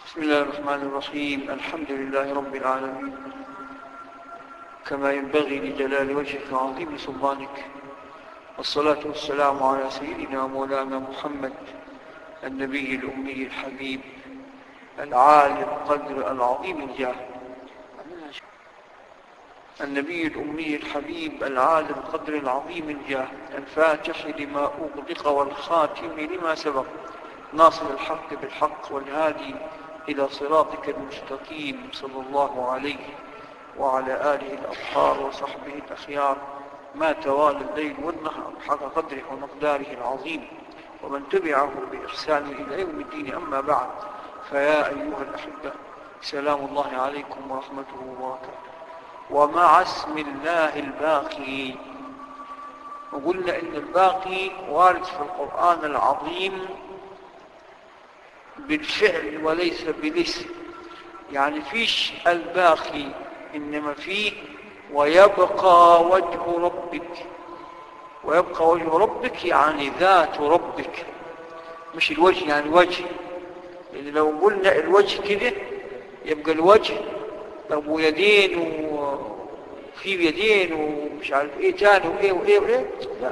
بسم الله الرحمن الرحيم. الحمد لله رب العالمين، كما ينبغي لجلال وجهك وعظيم سلطانك، والصلاة والسلام على سيدنا مولانا محمد النبي الأمي الحبيب العالي القدر العظيم الجاه، النبي الأمي الحبيب العالي القدر العظيم الجاه، الفاتح لما أغلق والخاتم لما سبق، ناصر الحق بالحق والهادي إلى صراطك المستقيم، صلى الله عليه وعلى آله الأطهار وصحبه الأخيار، ما توالى الليل والنهار حق قدره ومقداره العظيم، ومن تبعه بإحسان إلى يوم الدين. أما بعد، فيا أيها الأحبة، سلام الله عليكم ورحمته وبركاته. ومع اسم الله الباقي، وقلنا إن الباقي وارد في القرآن العظيم بالفعل وليس بالاسم، يعني فيش الباقي، إنما فيه ويبقى وجه ربك. ويبقى وجه ربك يعني ذات ربك، مش الوجه يعني وجه، لأن لو قلنا الوجه كده يبقى الوجه طب ويدين وفي يدين ومش عارف ايه تاني وايه وايه وايه، لا.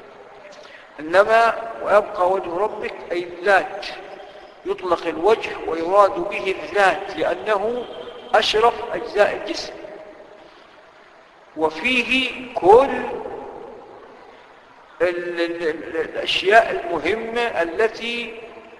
إنما ويبقى وجه ربك أي الذات، يطلق الوجه ويراد به الذات لأنه أشرف أجزاء الجسم، وفيه كل الأشياء المهمة التي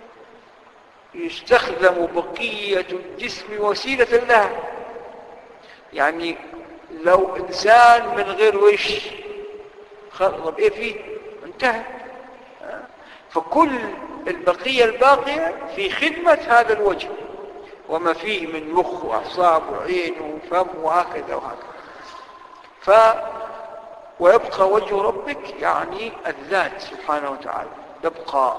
يستخدم بقية الجسم وسيلة لها. يعني لو إنسان من غير وش طب إيه فيه؟ انتهى. فكل البقية الباقية في خدمة هذا الوجه، وما فيه من مخ وأعصاب وعين وفم وهكذا وهكذا. ويبقى وجه ربك يعني الذات سبحانه وتعالى يبقى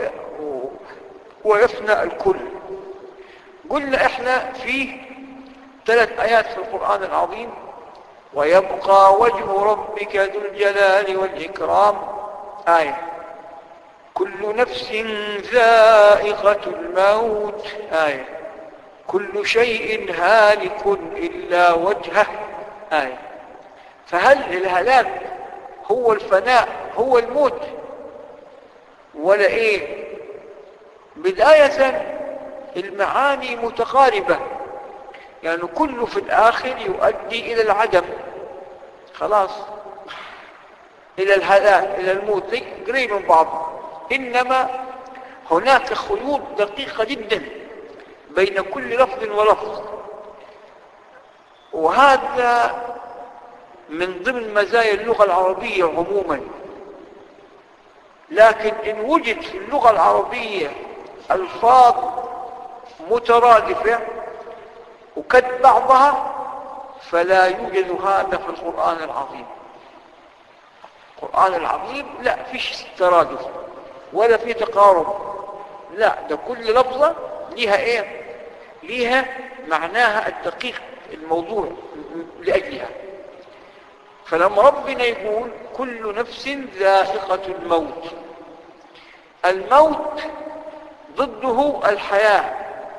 ويفنى الكل. قلنا احنا فيه 3 آيات في القرآن العظيم: ويبقى وجه ربك ذو الجلال والإكرام، آية، كل نفس ذائقة الموت، آية، كل شيء هالك إلا وجهه، آية. فهل الهلاك هو الفناء هو الموت ولا ايه؟ بداية المعاني متقاربة، يعني كله في الآخر يؤدي إلى العدم، خلاص، إلى الهلاك إلى الموت، قريب من بعض. إنما هناك خيوط دقيقة جدا بين كل لفظ ولفظ، وهذا من ضمن مزايا اللغة العربية عموما. لكن إن وجد في اللغة العربية ألفاظ مترادفة وكد بعضها، فلا يوجد هذا في القرآن العظيم. القرآن العظيم لا فيش ترادف ولا في تقارب، لا، ده كل لفظة ليها ايه؟ ليها معناها الدقيق الموضوع لأجلها. فلما ربنا يقول كل نفس ذائقة الموت، الموت ضده الحياة،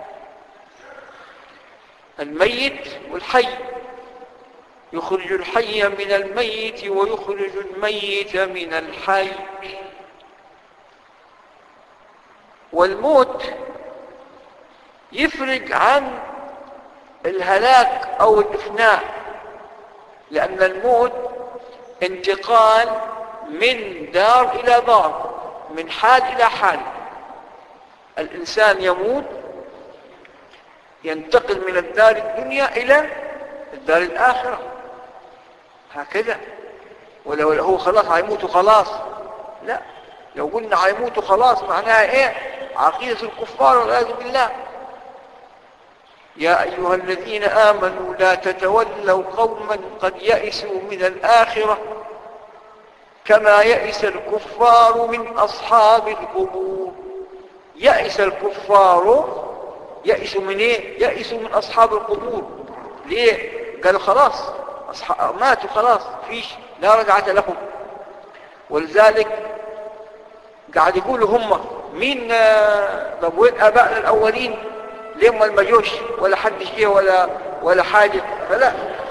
الميت والحي، يخرج الحي من الميت ويخرج الميت من الحي. والموت يفرق عن الهلاك أو الإفناء، لأن الموت انتقال من دار إلى دار، من حال إلى حال. الإنسان يموت ينتقل من الدار الدنيا إلى الدار الآخرة، هكذا. ولو هو خلاص هيموت خلاص، لا، لو قلنا هيموت خلاص معناها ايه؟ عقيدة الكفار والعياذ بالله. يا أيها الذين آمنوا لا تتولوا قوما قد يئسوا من الآخرة كما يئس الكفار من أصحاب القبور. يئس الكفار، يئسوا من ايه؟ يئسوا من أصحاب القبور. ليه؟ قالوا خلاص ماتوا خلاص، فيش لا رجعة لهم. ولذلك قاعد يقولوا هم مين؟ طب وين آبائنا الأولين؟ ليه ما جوش ولا حد جه ولا حاجة؟ فلا.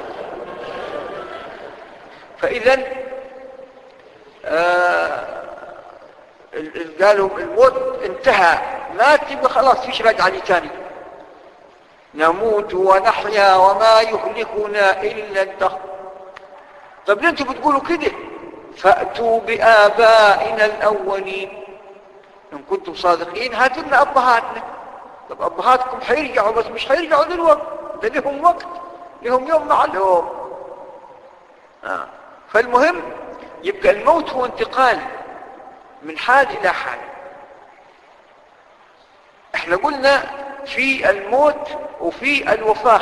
فإذا قالوا الموت انتهى، مات يبقى خلاص فيش رجعة لي تاني. نموت ونحيا وما يهلكنا إلا الدهر. طب ليه انتوا بتقولوا كده؟ فأتوا بآبائنا الأولين إن كنتم صادقين. هاتوا لنا أبهاتنا. طب أبهاتكم حيرجعوا، بس مش حيرجعوا دلوقتي، ده لهم وقت، لهم يوم معلوم. فالمهم يبقى الموت هو انتقال من حال إلى حال. احنا قلنا في الموت وفي الوفاة.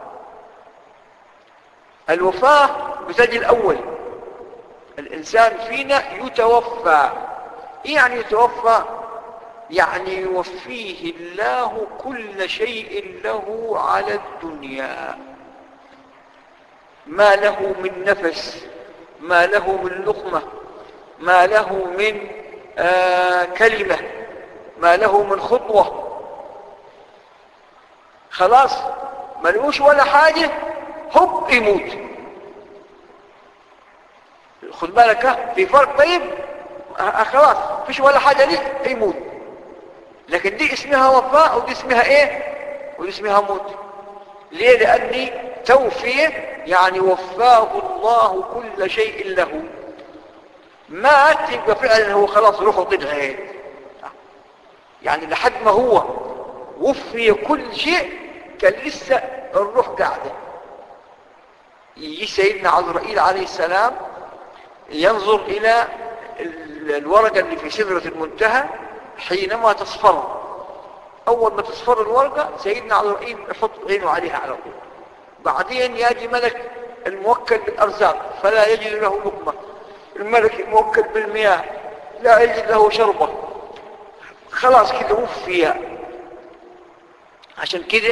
الوفاة بتجي الأول، الإنسان فينا يتوفى. يعني يتوفى يعني يوفيه الله كل شيء له على الدنيا، ما له من نفس، ما له من لقمة، ما له من كلمة، ما له من خطوة. خلاص ما لهوش ولا حاجة، هب يموت. خد بالك في فرق. طيب خلاص فيش ولا حاجة ليه، يموت. لكن دي اسمها وفاة ودي اسمها ايه؟ ودي اسمها موت. ليه؟ لأني توفيه يعني وفاه الله كل شيء له. مات يبقى فعلا هو خلاص روحه طلع، يعني لحد ما هو وفي كل شيء كان لسه الروح قاعدة. يجي سيدنا عزرائيل عليه السلام ينظر إلى الورقة اللي في سدرة المنتهى حينما تصفر. أول ما تصفر الورقة سيدنا عزرائيل يحط عينه عليها على طول. بعدين يجي ملك الموكل بالأرزاق فلا يجد له لقمة، الملك الموكل بالمياه لا يجد له شربة. خلاص كده وفي. عشان كده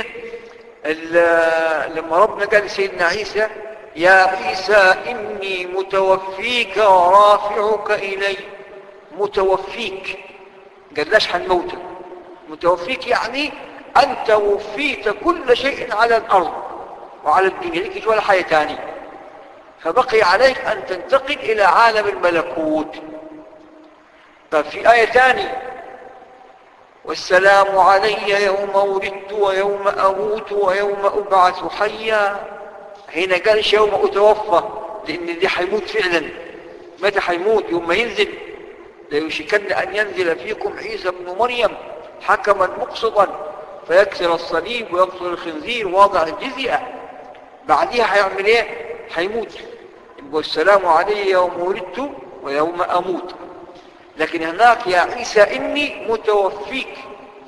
لما ربنا قال لسيدنا عيسى يا عيسى إني متوفيك ورافعك إلي. متوفيك، قالش حنموتك. متوفيك يعني أنت وفيت كل شيء على الأرض وعلى الدنيا، لكش ولا حاجة تاني، فبقي عليك أن تنتقل إلى عالم الملكوت. طب في آية تانية والسلام علي يوم ولدت ويوم أموت ويوم أبعث حيا. هنا قالش يوم أتوفى، لأن دي حيموت فعلا. متى حيموت؟ يوم ما ينزل. ليشكن أن ينزل فيكم عيسى بن مريم حكما مقسطا فيكسر الصليب ويقتل الخنزير ووضع الجزية. بعدها حيعمل ايه؟ حيموت. يبقى السلام علي يوم ولدت ويوم أموت. لكن هناك يا عيسى إني متوفيك.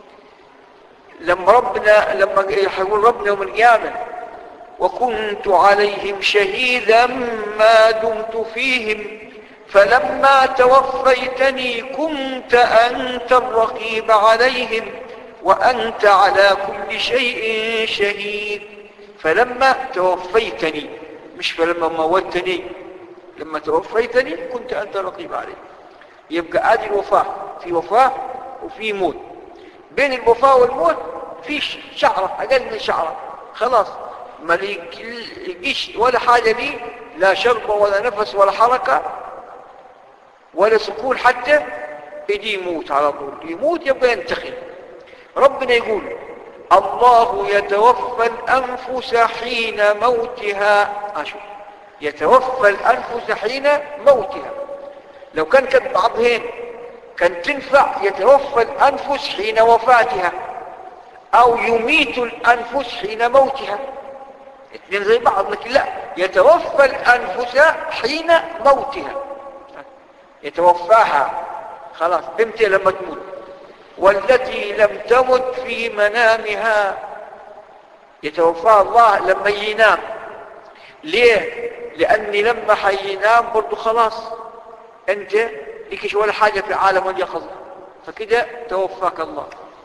لما يقول ربنا يوم القيامة وكنت عليهم شهيدا ما دمت فيهم فلما توفيتني كنت أنت الرقيب عليهم وأنت على كل شيء شهيد. فلما توفيتني، مش فلما موتني، لما توفيتني كنت أنت الرقيب عليهم. يبقى ادي الوفاة، في وفاة وفي موت. بين الوفاة والموت في شعرة، أقل من شعرة. خلاص ما يجيش ولا حاجة لي، لا شربة ولا نفس ولا حركة ولا سكون حتى، يجي يموت على طول. يموت يبقى ينتقل. ربنا يقول الله يتوفى الأنفس حين موتها. أشوف يتوفى الأنفس حين موتها. لو كانت بعضهن كان تنفع يتوفى الأنفس حين وفاتها أو يميت الأنفس حين موتها، اثنين زي بعض. لكن لا، يتوفى الأنفس حين موتها، يتوفاها خلاص بمتى لما تموت. والتي لم تمت في منامها، يتوفاها الله لما ينام. ليه؟ لأني لما حينام برضو خلاص انت لكش ولا حاجة في عالم اليقظة، فكده توفاك الله.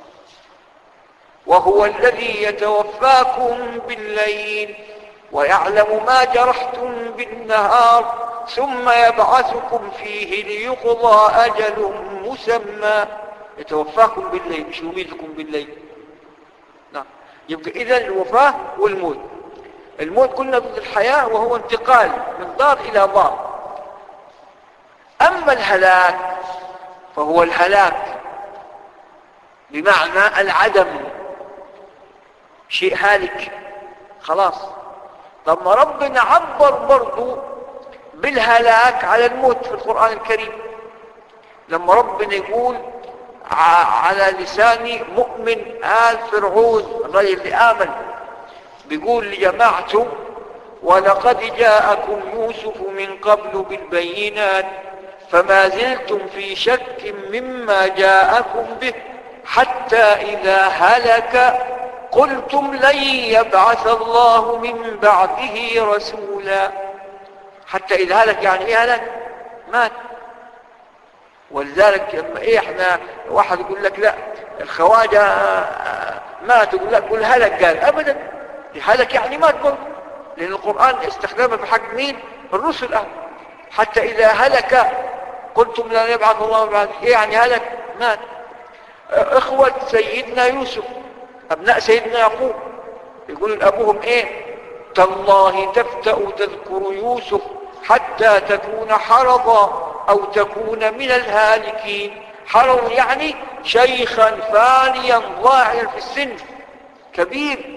وهو الذي يتوفاكم بالليل ويعلم ما جرحتم بالنهار ثم يبعثكم فيه ليقضى أجل مسمى. يتوفاكم بالليل، مش يميتكم بالليل. نعم. يبقى إذن الوفاة والموت. الموت قلنا ضد الحياة وهو انتقال من دار إلى دار. أما الهلاك فهو الهلاك بمعنى العدم، شيء هالك خلاص. طب ما ربنا عبر برضو بالهلاك على الموت في القرآن الكريم، لما ربنا يقول على لسان مؤمن آل فرعون الرجل اللي آمن، بيقول لجماعته: ولقد جاءكم يوسف من قبل بالبينات فما زلتم في شك مما جاءكم به حتى إذا هلك قلتم لن يبعث الله من بعده رسولا. حتى إذا هلك يعني إيه هلك؟ مات. ولذلك لما احنا واحد يقول لك لا الخواجة مات، يقول لك قل هلك، قال ابدا، هلك يعني مات برضه، لان القرآن استخدمه في حق مين؟ الرسل. حتى اذا هلك قلتم لن يبعث الله بعد، ايه يعني هلك؟ مات. اخوة سيدنا يوسف ابناء سيدنا يعقوب يقولون لابوهم ايه؟ تالله تفتأ تذكر يوسف حتى تكون حرضا أو تكون من الهالكين. حرض يعني شيخا فانيا ضاعيا في السن كبير،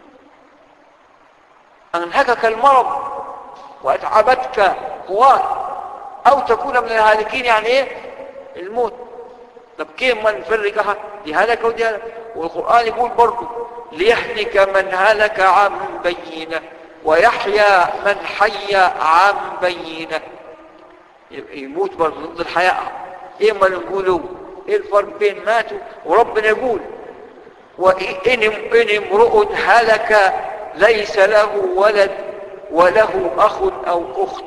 أنهكك المرض وأتعبتك قواك، أو تكون من الهالكين يعني إيه؟ الموت. طب كيف ما نفرقها؟ دي هلك ودي هلك. والقرآن يقول برضو: ليهلك من هلك عن بينه ويحيى من حي عن بينه. يموت برضه ضد الحياة. ايه ما نقولوا؟ ايه الفرق بين ماتوا وربنا يقول: وإن امرؤ هلك ليس له ولد وله أخ أو أخت.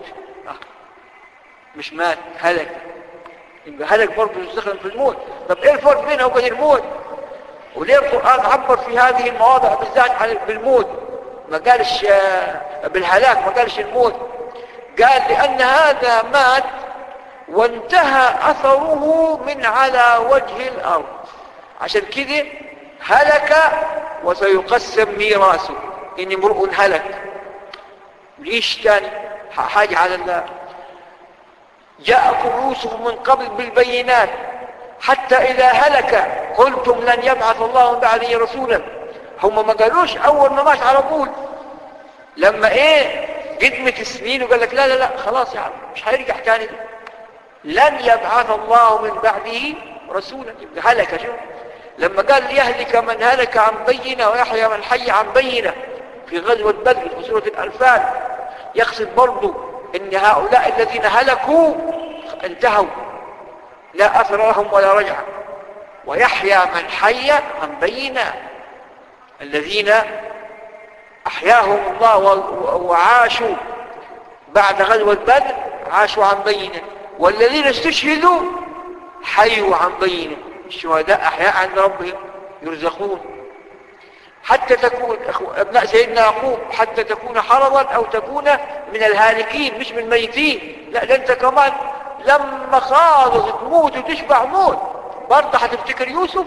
مش مات، هلك. يبقى هلك برضه يستخدم في الموت. طب ايه الفرق بينه وبين الموت؟ وليه القرآن عبر في هذه المواضع بالذات عن بالموت؟ ما قالش بالهلاك، ما قالش الموت. قال لأن هذا مات وانتهى أثره من على وجه الأرض، عشان كده هلك وسيقسم ميراثه. إن امرؤ هلك. ليش تاني حاجة على الله؟ جاءكم يوسف من قبل بالبينات حتى إذا هلك قلتم لن يبعث الله من بعده رسولا. هم ما قالوش أول ما مات على طول، لما إيه قدمت السنين وقال لك لا لا لا خلاص يا عم مش هيرجع تاني، لن يبعث الله من بعده رسولا. يبقى هلك. شو لما قال ليهلك من هلك عن بينه ويحيى من حي عن بينه في غزوة بدر في سورة الأنفال، يقصد برضو ان هؤلاء الذين هلكوا انتهوا لا أثر لهم ولا رجعة. ويحيى من حي عن بينه، الذين أحياهم الله وعاشوا بعد غزوة بدر عاشوا عن بينه، والذين استشهدوا حيوا عن بينه. الشهداء أحياء عند ربهم يرزقون. حتى تكون ابناء سيدنا يعقوب حتى تكون حرضا أو تكون من الهالكين مش من الميتين. لا ده انت كمان لما خالص تموت وتشبع موت برضه هتفتكر يوسف.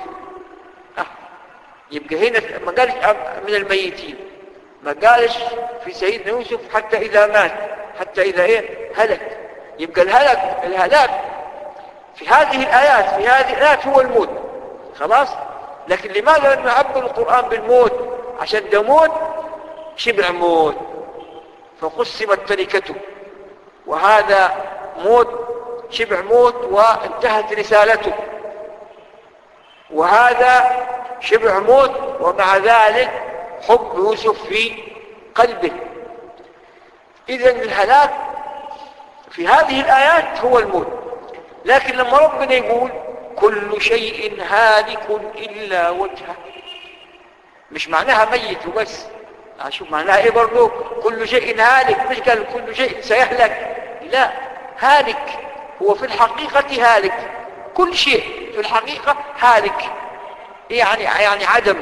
يبقى هنا ما قالش من الميتين، ما قالش في سيدنا يوسف حتى إذا مات، حتى إذا إيه هلك. يبقى الهلاك في هذه الآيات هو الموت خلاص. لكن لماذا لم يعبر القرآن بالموت؟ عشان ده موت شبع موت فقسمت تركته، وهذا موت شبع موت وانتهت رسالته، وهذا شبع موت ومع ذلك حب يوسف في قلبه. إذن الهلاك في هذه الآيات هو الموت. لكن لما ربنا يقول كل شيء هالك إلا وجهه، مش معناها ميت وبس. شوف معناها ايه برضو؟ كل شيء هالك، مش قال كل شيء سيهلك، لا، هالك هو في الحقيقة هالك. كل شيء في الحقيقة هالك، يعني عدم،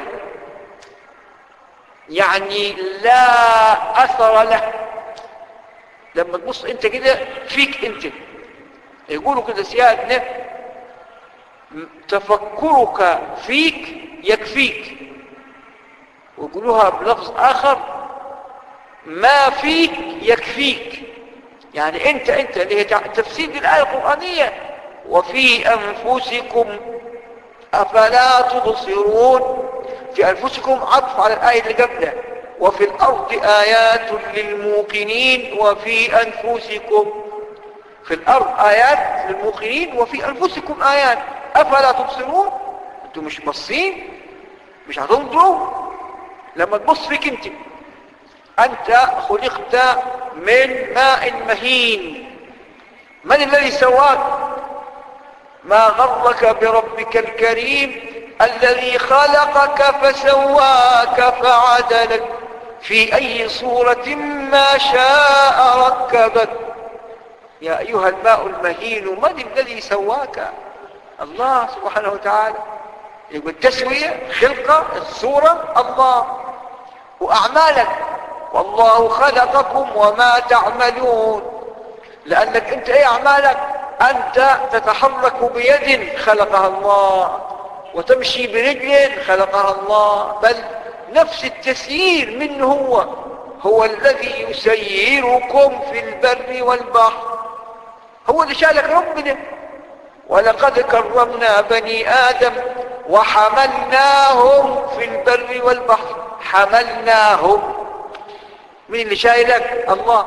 يعني لا أثر له. لما تبص انت كده فيك انت، يقولوا كده سيادنا تفكرك فيك يكفيك. ويقولوها بلفظ آخر: ما فيك يكفيك. يعني انت اللي هي تفسير الآية القرآنية: وفي أنفسكم أفلا تبصرون. في أنفسكم عطف على الآية اللي قبلها: وفي الأرض آيات للموقنين وفي أنفسكم. في الأرض آيات للموقنين وفي أنفسكم آيات أفلا تبصرون. انتم مش بصين، مش هتنظروا لما تبص فيك أنت خلقت من ماء مهين. من الذي سواك؟ ما غرك بربك الكريم الذي خلقك فسواك فعدلك في أي صورة ما شاء ركبك. يا أيها الماء المهين، من الذي سواك؟ الله سبحانه وتعالى. يقول التسوية، خلقة، الصورة، الله. وأعمالك: والله خلقكم وما تعملون. لأنك أنت إيه أعمالك؟ أنت تتحرك بيد خلقها الله، وتمشي برجل خلقها الله. بل نفس التسيير منه هو الذي يسيركم في البر والبحر. هو اللي شالك ربنا: ولقد كرمنا بني آدم وحملناهم في البر والبحر. حملناهم. مين اللي شايلك؟ الله.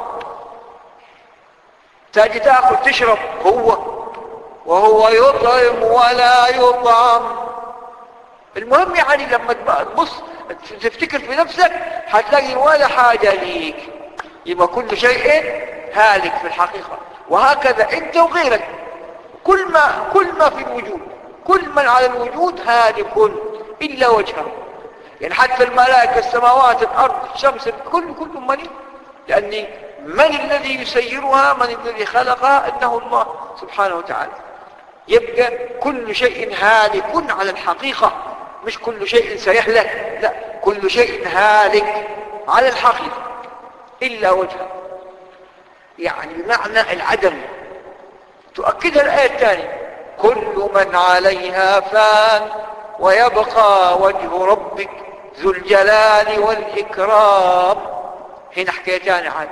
تاجي تأكل تشرب هو، وهو يطعم ولا يطعم. المهم يعني لما تبص تفتكر في نفسك هتلاقي ولا حاجة ليك. يبقى كل شيء هالك في الحقيقة. وهكذا انت وغيرك، كل ما في الوجود، كل من على الوجود هالك إلا وجهه. يعني حتى الملائكة، السماوات، الأرض، الشمس، كل من، لأن من الذي يسيرها؟ من الذي خلقها؟ إنه الله سبحانه وتعالى. يبقى كل شيء هالك على الحقيقة، مش كل شيء سيهلك، لا، كل شيء هالك على الحقيقة إلا وجهه، يعني بمعنى العدم. تؤكدها الآية الثانية: كل من عليها فان ويبقى وجه ربك ذو الجلال والإكرام. هنا حكايتان عاد.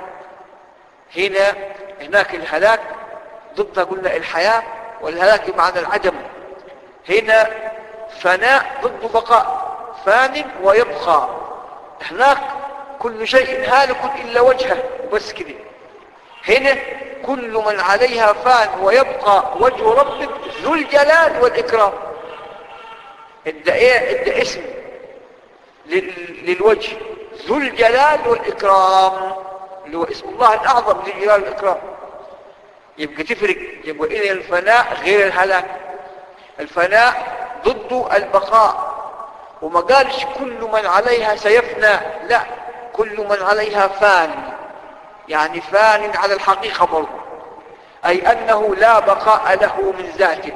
هناك الهلاك، ضدها قلنا الحياة، والهلاك بمعنى العدم. هنا فناء ضد بقاء، فان ويبقى. هناك كل شيء هالك إلا وجهه، بس كده. هنا كل من عليها فان ويبقى وجه ربك ذو الجلال والإكرام. ادى اسم للوجه: ذو الجلال والإكرام، اللي هو اسم الله الأعظم ذو الجلال والإكرام. يبقى تفرق، يبقى إذا الفناء غير الهلاك. الفناء ضد البقاء، وما قالش كل من عليها سيفنى، لا، كل من عليها فان، يعني فان على الحقيقة برضه، أي أنه لا بقاء له من ذاته.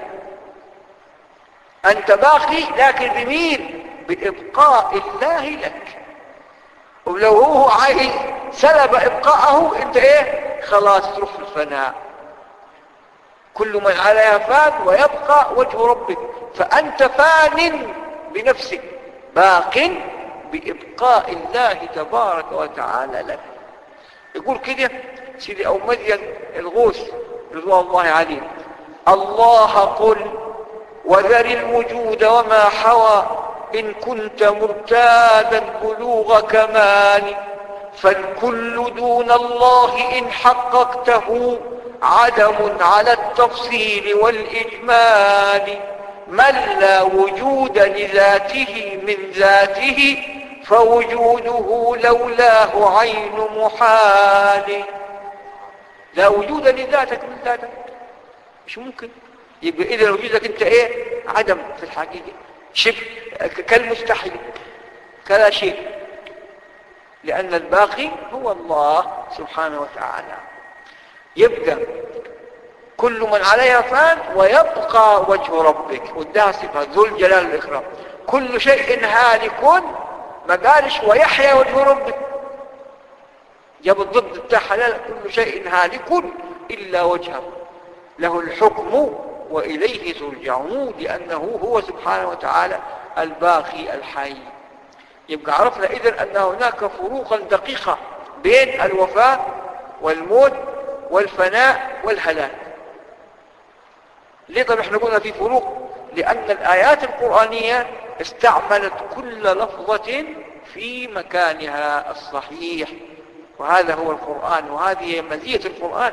أنت باقي، لكن بمين؟ بإبقاء الله لك. ولو هو عايز سلب إبقاءه، أنت إيه؟ خلاص تروح في الفناء. كل من عليها فان ويبقى وجه ربك، فأنت فان بنفسك، باق بإبقاء الله تبارك وتعالى لك. يقول كده سيدي أو مدين الغوث رضوان الله عليه: الله قل وذر الوجود وما حوى، إن كنت مرتادا بلوغ كمال، فالكل دون الله إن حققته عدم على التفصيل والإجمال. من لا وجود لذاته من ذاته، فوجوده لولاه عين محال. لا وجود لذاتك من ذاتك، مش ممكن. يبقى إذا وجودك أنت إيه؟ عدم في الحقيقة، شبه كالمستحيل، كلا شيء، لأن الباقي هو الله سبحانه وتعالى. يبقى كل من عليها فان ويبقى وجه ربك، وادها صفة ذو الجلال والإكرام. كل شيء هالك، ما قالش ويحيى وجه ربك، جاب الضد بتاع حلال. كل شيء هالك إلا وجهه، له الحكم وإليه ترجعون، لأنه هو سبحانه وتعالى الباقي الحي. يبقى عرفنا إذن أن هناك فروقا دقيقة بين الوفاة والموت والفناء والهلاك. ليه؟ طب احنا قلنا في فروق لأن الآيات القرآنية استعملت كل لفظة في مكانها الصحيح، وهذا هو القرآن، وهذه مزية القرآن.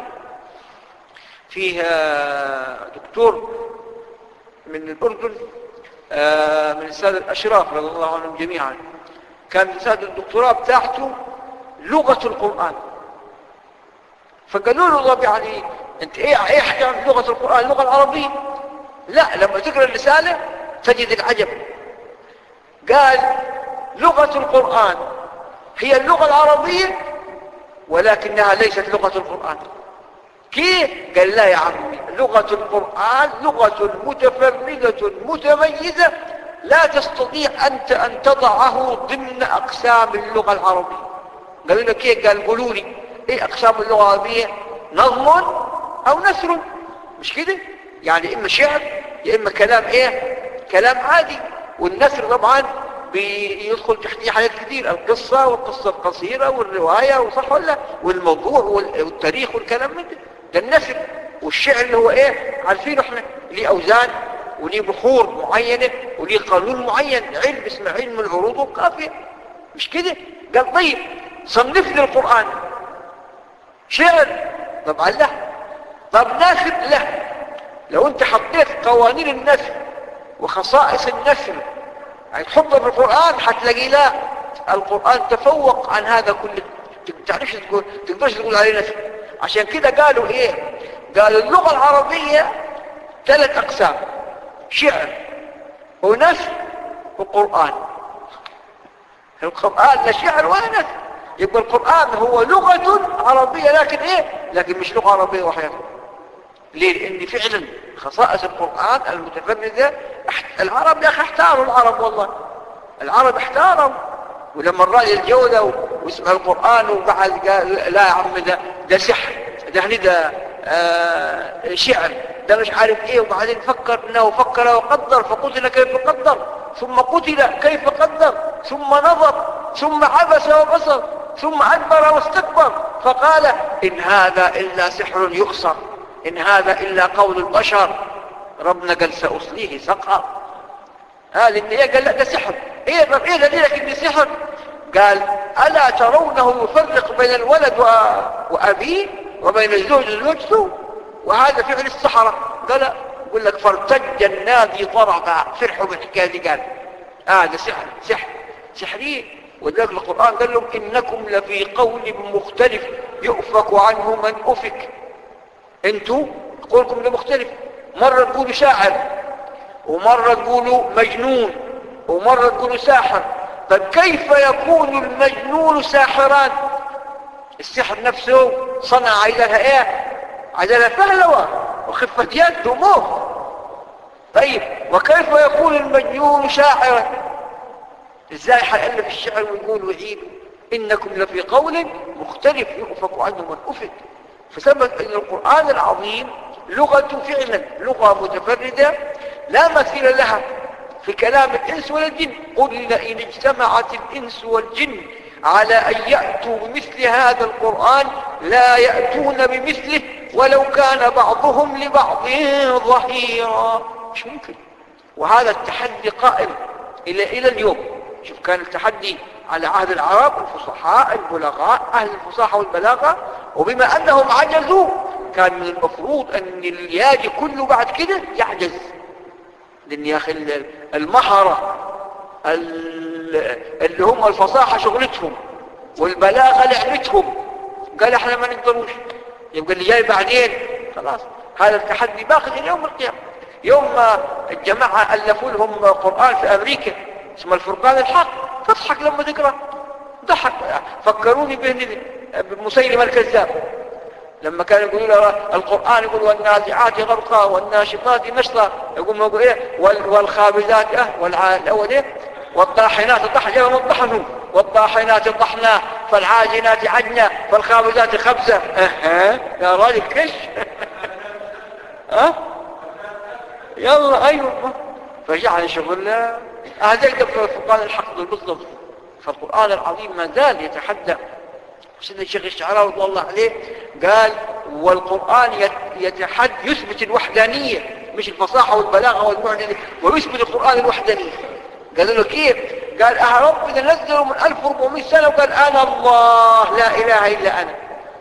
فيها دكتور من الأردن من السادة الأشراف رضي الله عنهم جميعا، كان رسالة الدكتوراه بتاعته لغة القرآن. فقالوا له طب يعني انت ايه حكي عن لغة القرآن اللغة العربية؟ لا، لما تقرأ الرسالة تجد العجب. قال لغة القرآن هي اللغة العربية ولكنها ليست لغة القرآن. كيف؟ قال لا يا عمي، لغة القرآن لغة متفردة متميزة لا تستطيع أنت أن تضعه ضمن أقسام اللغة العربية. قالوا له كيف؟ قال قولوا لي ايه أقسام اللغة العربية؟ نظم أو نثر، مش كده؟ يعني إما شعر يا إما كلام ايه؟ كلام عادي. والنثر طبعا بيدخل تحتيه حاجات كتير، القصة والقصة القصيرة والرواية، وصح ولا؟ والموضوع والتاريخ والكلام من ده النثر. والشعر اللي هو ايه؟ عارفينه احنا، ليه أوزان وليه بحور معينة وليه قانون معين، علم اسمه علم العروض والقافية، مش كده؟ قال طيب صنف لي القرآن شعر، طبعا لا. طب نثر؟ لا. لو انت حطيت قوانين النثر وخصائص النثر هتحطها في القرآن هتلاقي لا، القرآن تفوق عن هذا كله، تقدرش تقول عليه نثر. عشان كده قالوا ايه؟ قالوا اللغة العربية 3 أقسام: شعر ونثر وقرآن. القرآن لا شعر ولا نثر. يبقى القرآن هو لغة عربية لكن ايه؟ لكن مش لغة عربية وحياة. ليه؟ لأن فعلا خصائص القرآن المتفردة العرب يا أخي احتاروا، العرب والله العرب احتاروا. ولما الرأي الجودة واسمها القرآن وقعد قال لا يا عم ده سحر، ده شعر، ده مش عارف ايه. وبعدين فكر انه فكر وقدر فقتل كيف قدر، ثم قتل كيف قدر، ثم نظر، ثم عبس وبصر، ثم أدبر واستكبر فقال إن هذا إلا سحر يؤثر، إن هذا إلا قول البشر. ربنا قال سأصليه سقر. هذا إن قال لا ده سحر. إيه دليلك إن سحر؟ قال ألا ترونه يفرق بين الولد وأبيه وبين الزوج وزوجته، وهذا فعل السحرة. قال لا، يقول لك فارتج النادي ضربا، فرحوا بالحكاية دي. قال هذا سحرين. وذلك القرآن قال لهم إنكم لفي قول مختلف يؤفك عنه من أفك. انتوا قولكم ده مختلف، مرة تقولوا شاعر ومرة تقولوا مجنون ومرة تقولوا ساحر. طب كيف يكون المجنون ساحران؟ السحر نفسه صنع عجلها ايه؟ عجلها فهلوة وخفة يد وموت. طيب وكيف يكون المجنون شاعرا؟ ازاي حيألف الشعر ويقول وعيد إنكم لفي قول مختلف يؤفك عنه من أفك؟ فثبت أن القرآن العظيم لغة فعلا لغة متفردة لا مثيل لها في كلام الإنس والجن. قل لئن اجتمعت الإنس والجن على أن يأتوا بمثل هذا القرآن لا يأتون بمثله ولو كان بعضهم لبعض ظهيرا. مش ممكن. وهذا التحدي قائم إلى اليوم. شوف، كان التحدي على عهد العرب الفصحاء البلغاء أهل الفصاحة والبلاغة، وبما أنهم عجزوا كان من المفروض أن الياجي كله بعد كده يعجز. لأن يا أخي المهرة اللي هم الفصاحة شغلتهم والبلاغة لعبتهم، قال احنا ما نقدروش. يبقى اللي جاي بعدين خلاص هذا التحدي باقي إلى يوم القيامة. يوم ما الجماعة ألفوا لهم قرآن في أمريكا اسمه الفرقان الحق، تضحك لما تقرأ، ضحك. فكروني بمسيلمة الكذاب لما كانوا يقولوا له القرآن يقول والنازعات غرقا والناشطات نشطا، يقول ايه والخابزات والأول ايه والطاحنات طحنا والطحنوا والطاحنات طحنا فالعاجنات عجنا فالخابزات خبزة. يا راجل كش. يلا ايوه. فجعل شغل هذا في الفرقان الحق بالضبط. فالقرآن العظيم ما زال يتحدى. سيدنا الشيخ الشعراوي رضي الله عليه قال والقرآن يتحدى يثبت الوحدانية، مش الفصاحة والبلاغة والمعنى، ويثبت القرآن الوحدانية. قالوا له كيف؟ قال رب إذا نزلوا من 1400 سنة وقال أنا الله لا إله إلا أنا.